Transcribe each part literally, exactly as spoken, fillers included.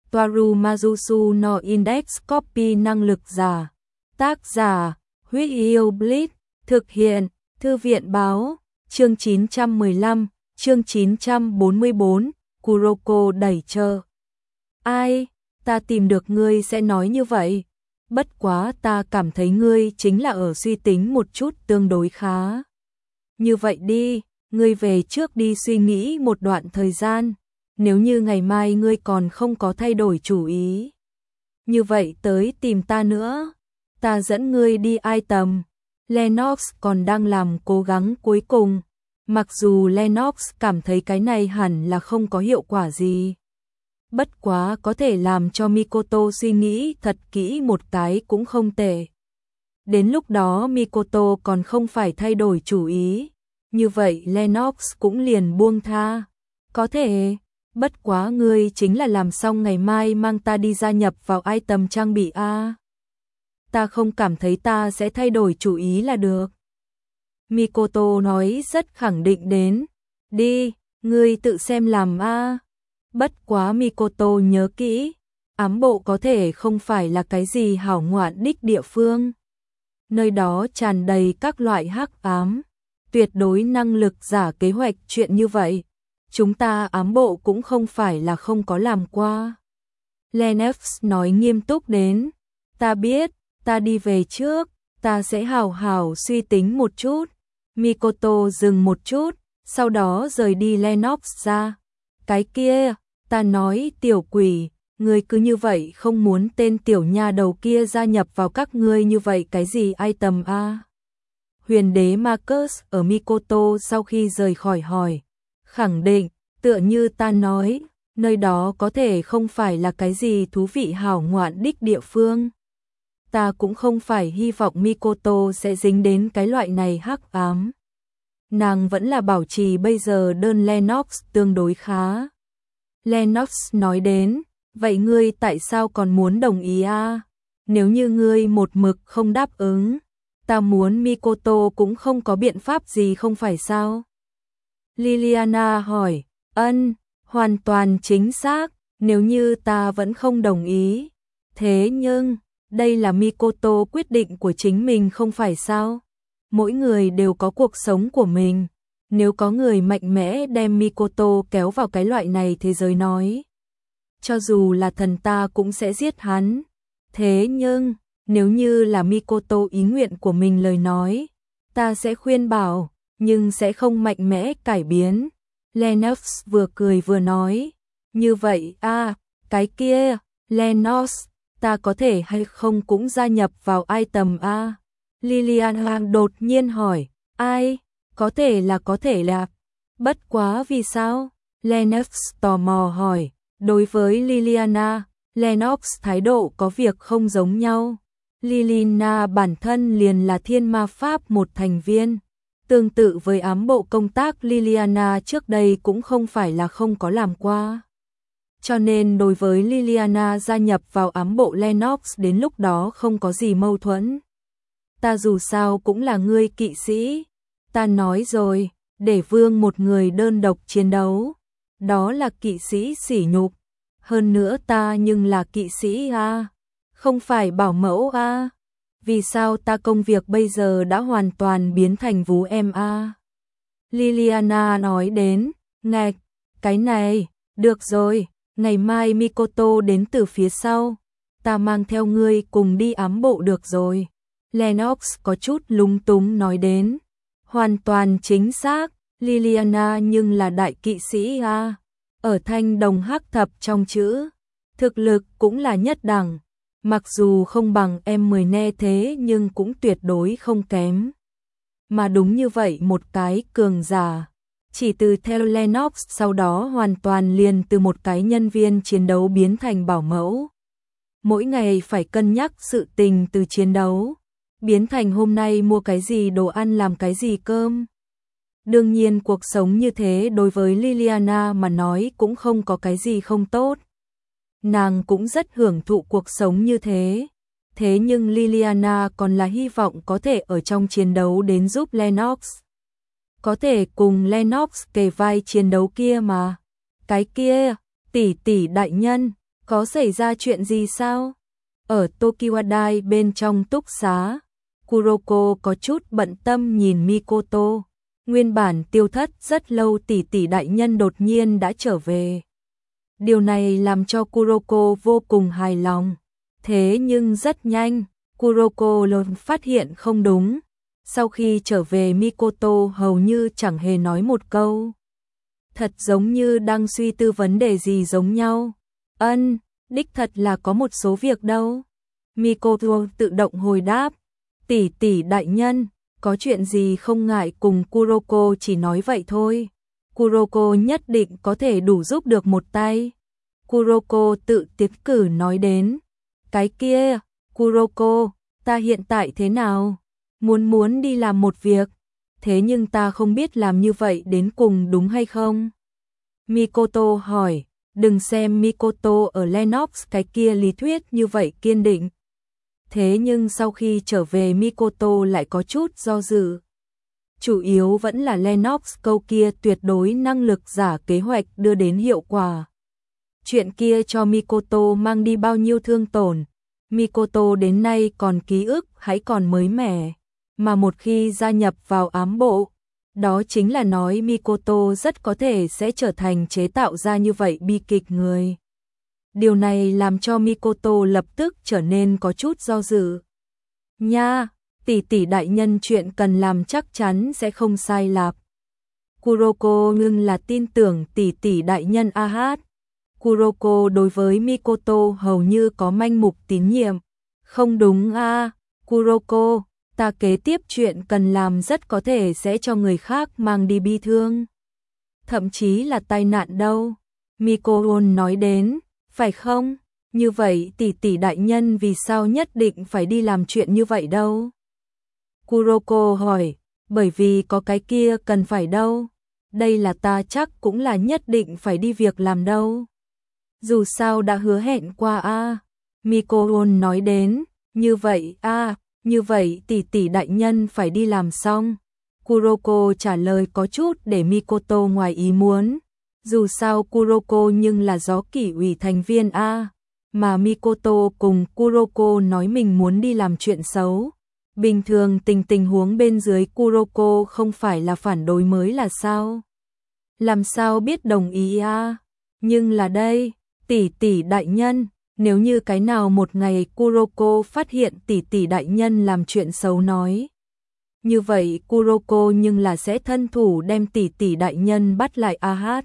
Toaru Majusu no Index Copy năng lực giả. Tác giả, Huyết Yêu Blitz, thực hiện, Thư viện báo, chương chín trăm mười lăm, chương chín trăm bốn mươi bốn, Kuroko đẩy chờ. Ai, ta tìm được ngươi sẽ nói như vậy. Bất quá ta cảm thấy ngươi chính là ở suy tính một chút tương đối khá. Như vậy đi, ngươi về trước đi suy nghĩ một đoạn thời gian. Nếu như ngày mai ngươi còn không có thay đổi chủ ý, như vậy tới tìm ta nữa. Ta dẫn ngươi đi ai tầm. Lennox còn đang làm cố gắng cuối cùng. Mặc dù Lennox cảm thấy cái này hẳn là không có hiệu quả gì. Bất quá có thể làm cho Mikoto suy nghĩ thật kỹ một cái cũng không tệ. Đến lúc đó Mikoto còn không phải thay đổi chủ ý. Như vậy Lennox cũng liền buông tha. Có thể, bất quá ngươi chính là làm xong ngày mai mang ta đi gia nhập vào item trang bị A. Ta không cảm thấy ta sẽ thay đổi chủ ý là được. Mikoto nói rất khẳng định đến. Đi, ngươi tự xem làm A. Bất quá Mikoto nhớ kỹ, ám bộ có thể không phải là cái gì hảo ngoạn đích địa phương. Nơi đó tràn đầy các loại hắc ám, tuyệt đối năng lực giả kế hoạch chuyện như vậy. Chúng ta ám bộ cũng không phải là không có làm qua. Lennox nói nghiêm túc đến. Ta biết, ta đi về trước, ta sẽ hào hào suy tính một chút. Mikoto dừng một chút, sau đó rời đi Lennox ra. Cái kia, ta nói tiểu quỷ, ngươi cứ như vậy không muốn tên tiểu nha đầu kia gia nhập vào các ngươi như vậy cái gì item A. Huyền đế Marcus ở Mikoto sau khi rời khỏi hỏi. Khẳng định, tựa như ta nói, nơi đó có thể không phải là cái gì thú vị hảo ngoạn đích địa phương. Ta cũng không phải hy vọng Mikoto sẽ dính đến cái loại này hắc ám. Nàng vẫn là bảo trì bây giờ đơn Lennox tương đối khá. Lennox nói đến, vậy ngươi tại sao còn muốn đồng ý a? Nếu như ngươi một mực không đáp ứng, ta muốn Mikoto cũng không có biện pháp gì không phải sao? Liliana hỏi, ân, hoàn toàn chính xác, nếu như ta vẫn không đồng ý. Thế nhưng, đây là Mikoto quyết định của chính mình không phải sao? Mỗi người đều có cuộc sống của mình. Nếu có người mạnh mẽ đem Mikoto kéo vào cái loại này thế giới nói, cho dù là thần ta cũng sẽ giết hắn. Thế nhưng, nếu như là Mikoto ý nguyện của mình lời nói, ta sẽ khuyên bảo, nhưng sẽ không mạnh mẽ cải biến. Lennox vừa cười vừa nói, như vậy a, cái kia, Lennox, ta có thể hay không cũng gia nhập vào item A? Liliana đột nhiên hỏi, ai? Có thể là có thể là. Bất quá vì sao? Lennox tò mò hỏi. Đối với Liliana, Lennox thái độ có việc không giống nhau. Liliana bản thân liền là thiên ma pháp một thành viên. Tương tự với ám bộ công tác Liliana trước đây cũng không phải là không có làm qua. Cho nên đối với Liliana gia nhập vào ám bộ Lennox đến lúc đó không có gì mâu thuẫn. Ta dù sao cũng là ngươi kỵ sĩ. Ta nói rồi, để vương một người đơn độc chiến đấu, đó là kỵ sĩ sỉ nhục. Hơn nữa ta nhưng là kỵ sĩ a, không phải bảo mẫu a. Vì sao ta công việc bây giờ đã hoàn toàn biến thành vú em a? Liliana nói đến, ngạch, cái này, được rồi, ngày mai Mikoto đến từ phía sau, ta mang theo ngươi cùng đi ám bộ được rồi. Lennox có chút lúng túng nói đến. Hoàn toàn chính xác, Liliana nhưng là đại kỵ sĩ a. Ở thanh đồng hắc thập trong chữ, thực lực cũng là nhất đẳng. Mặc dù không bằng em mười ne thế nhưng cũng tuyệt đối không kém. Mà đúng như vậy một cái cường giả. Chỉ từ theo Lennox sau đó hoàn toàn liền từ một cái nhân viên chiến đấu biến thành bảo mẫu. Mỗi ngày phải cân nhắc sự tình từ chiến đấu. Biến thành hôm nay mua cái gì đồ ăn làm cái gì cơm. Đương nhiên cuộc sống như thế đối với Liliana mà nói cũng không có cái gì không tốt. Nàng cũng rất hưởng thụ cuộc sống như thế. Thế nhưng Liliana còn là hy vọng có thể ở trong chiến đấu đến giúp Lennox. Có thể cùng Lennox kề vai chiến đấu kia mà. Cái kia, tỷ tỷ đại nhân, Có xảy ra chuyện gì sao? Ở Tokiwadai bên trong túc xá, Kuroko có chút bận tâm nhìn Mikoto. Nguyên bản tiêu thất rất lâu tỷ tỷ đại nhân đột nhiên đã trở về. Điều này làm cho Kuroko vô cùng hài lòng. Thế nhưng rất nhanh, Kuroko luôn phát hiện không đúng. Sau khi trở về Mikoto hầu như chẳng hề nói một câu. Thật giống như đang suy tư vấn đề gì giống nhau. Ân, đích thật là có một số việc đâu. Mikoto tự động hồi đáp. Tỷ tỷ đại nhân, có chuyện gì không ngại cùng Kuroko chỉ nói vậy thôi. Kuroko nhất định có thể đủ giúp được một tay. Kuroko tự tiến cử nói đến. Cái kia, Kuroko, ta hiện tại thế nào? Muốn muốn đi làm một việc, thế nhưng ta không biết làm như vậy đến cùng đúng hay không? Mikoto hỏi, đừng xem Mikoto ở Lennox cái kia lý thuyết như vậy kiên định. Thế nhưng sau khi trở về Mikoto lại có chút do dự. Chủ yếu vẫn là Lennox câu kia tuyệt đối năng lực giả kế hoạch đưa đến hiệu quả. Chuyện kia cho Mikoto mang đi bao nhiêu thương tổn. Mikoto đến nay còn ký ức hãy còn mới mẻ. Mà một khi gia nhập vào ám bộ, đó chính là nói Mikoto rất có thể sẽ trở thành chế tạo ra như vậy bi kịch người. Điều này làm cho Mikoto lập tức trở nên có chút do dự. Nha, tỷ tỷ đại nhân chuyện cần làm chắc chắn sẽ không sai lạc. Kuroko ngưng là tin tưởng tỷ tỷ đại nhân a hát. Kuroko đối với Mikoto hầu như có manh mục tín nhiệm. Không đúng a, Kuroko, ta kế tiếp chuyện cần làm rất có thể sẽ cho người khác mang đi bi thương. Thậm chí là tai nạn đâu. Mikoto nói đến, phải không? Như vậy tỷ tỷ đại nhân vì sao nhất định phải đi làm chuyện như vậy đâu? Kuroko hỏi, bởi vì có cái kia cần phải đâu. Đây là ta chắc cũng là nhất định phải đi việc làm đâu. Dù sao đã hứa hẹn qua a. À. Mikoto nói đến, như vậy a, à, như vậy tỷ tỷ đại nhân phải đi làm xong. Kuroko trả lời có chút để Mikoto ngoài ý muốn. Dù sao Kuroko nhưng là gió kỷ ủy thành viên a, à. Mà Mikoto cùng Kuroko nói mình muốn đi làm chuyện xấu. Bình thường tình tình huống bên dưới Kuroko không phải là phản đối mới là sao? Làm sao biết đồng ý a? À? Nhưng là đây, tỷ tỷ đại nhân, nếu như cái nào một ngày Kuroko phát hiện tỷ tỷ đại nhân làm chuyện xấu nói. Như vậy Kuroko nhưng là sẽ thân thủ đem tỷ tỷ đại nhân bắt lại a hát.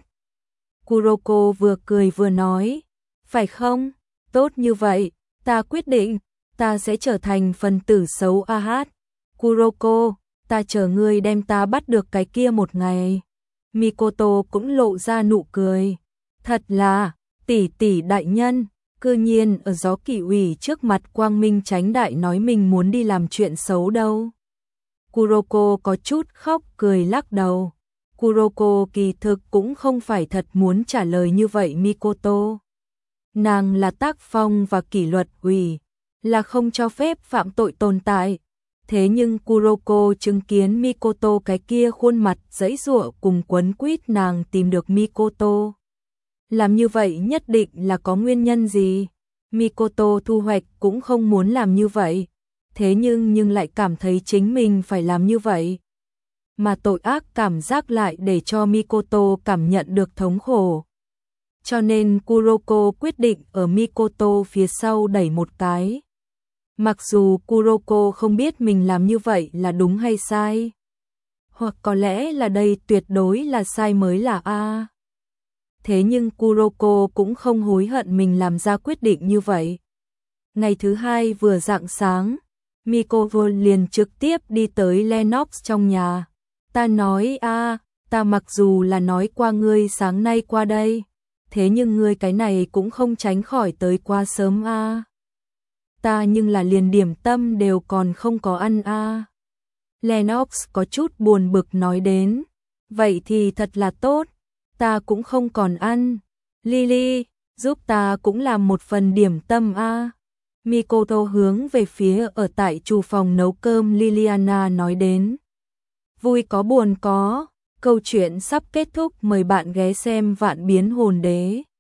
Kuroko vừa cười vừa nói, phải không? Tốt như vậy, ta quyết định, ta sẽ trở thành phần tử xấu a hát. Kuroko, ta chờ ngươi đem ta bắt được cái kia một ngày. Mikoto cũng lộ ra nụ cười. Thật là, tỷ tỷ đại nhân, cư nhiên ở gió kỷ ủy trước mặt quang minh chánh đại nói mình muốn đi làm chuyện xấu đâu. Kuroko có chút khóc cười lắc đầu. Kuroko kỳ thực cũng không phải thật muốn trả lời như vậy Mikoto. Nàng là tác phong và kỷ luật ủy, là không cho phép phạm tội tồn tại. Thế nhưng Kuroko chứng kiến Mikoto cái kia khuôn mặt giãy giụa cùng quấn quýt nàng tìm được Mikoto. Làm như vậy nhất định là có nguyên nhân gì. Mikoto thu hoạch cũng không muốn làm như vậy. Thế nhưng nhưng lại cảm thấy chính mình phải làm như vậy. Mà tội ác cảm giác lại để cho Mikoto cảm nhận được thống khổ. Cho nên Kuroko quyết định ở Mikoto phía sau đẩy một cái. Mặc dù Kuroko không biết mình làm như vậy là đúng hay sai. Hoặc có lẽ là đây tuyệt đối là sai mới là A. Thế nhưng Kuroko cũng không hối hận mình làm ra quyết định như vậy. Ngày thứ hai vừa rạng sáng, Mikoto liền trực tiếp đi tới Lennox trong nhà. Ta nói a, ta mặc dù là nói qua ngươi sáng nay qua đây, thế nhưng ngươi cái này cũng không tránh khỏi tới quá sớm a. Ta nhưng là liền điểm tâm đều còn không có ăn a. Lennox có chút buồn bực nói đến, vậy thì thật là tốt, ta cũng không còn ăn. Lily, giúp ta cũng làm một phần điểm tâm a. Mikoto hướng về phía ở tại chủ phòng nấu cơm Liliana nói đến. Vui có buồn có, câu chuyện sắp kết thúc, mời bạn ghé xem Vạn Biến Hồn Đế.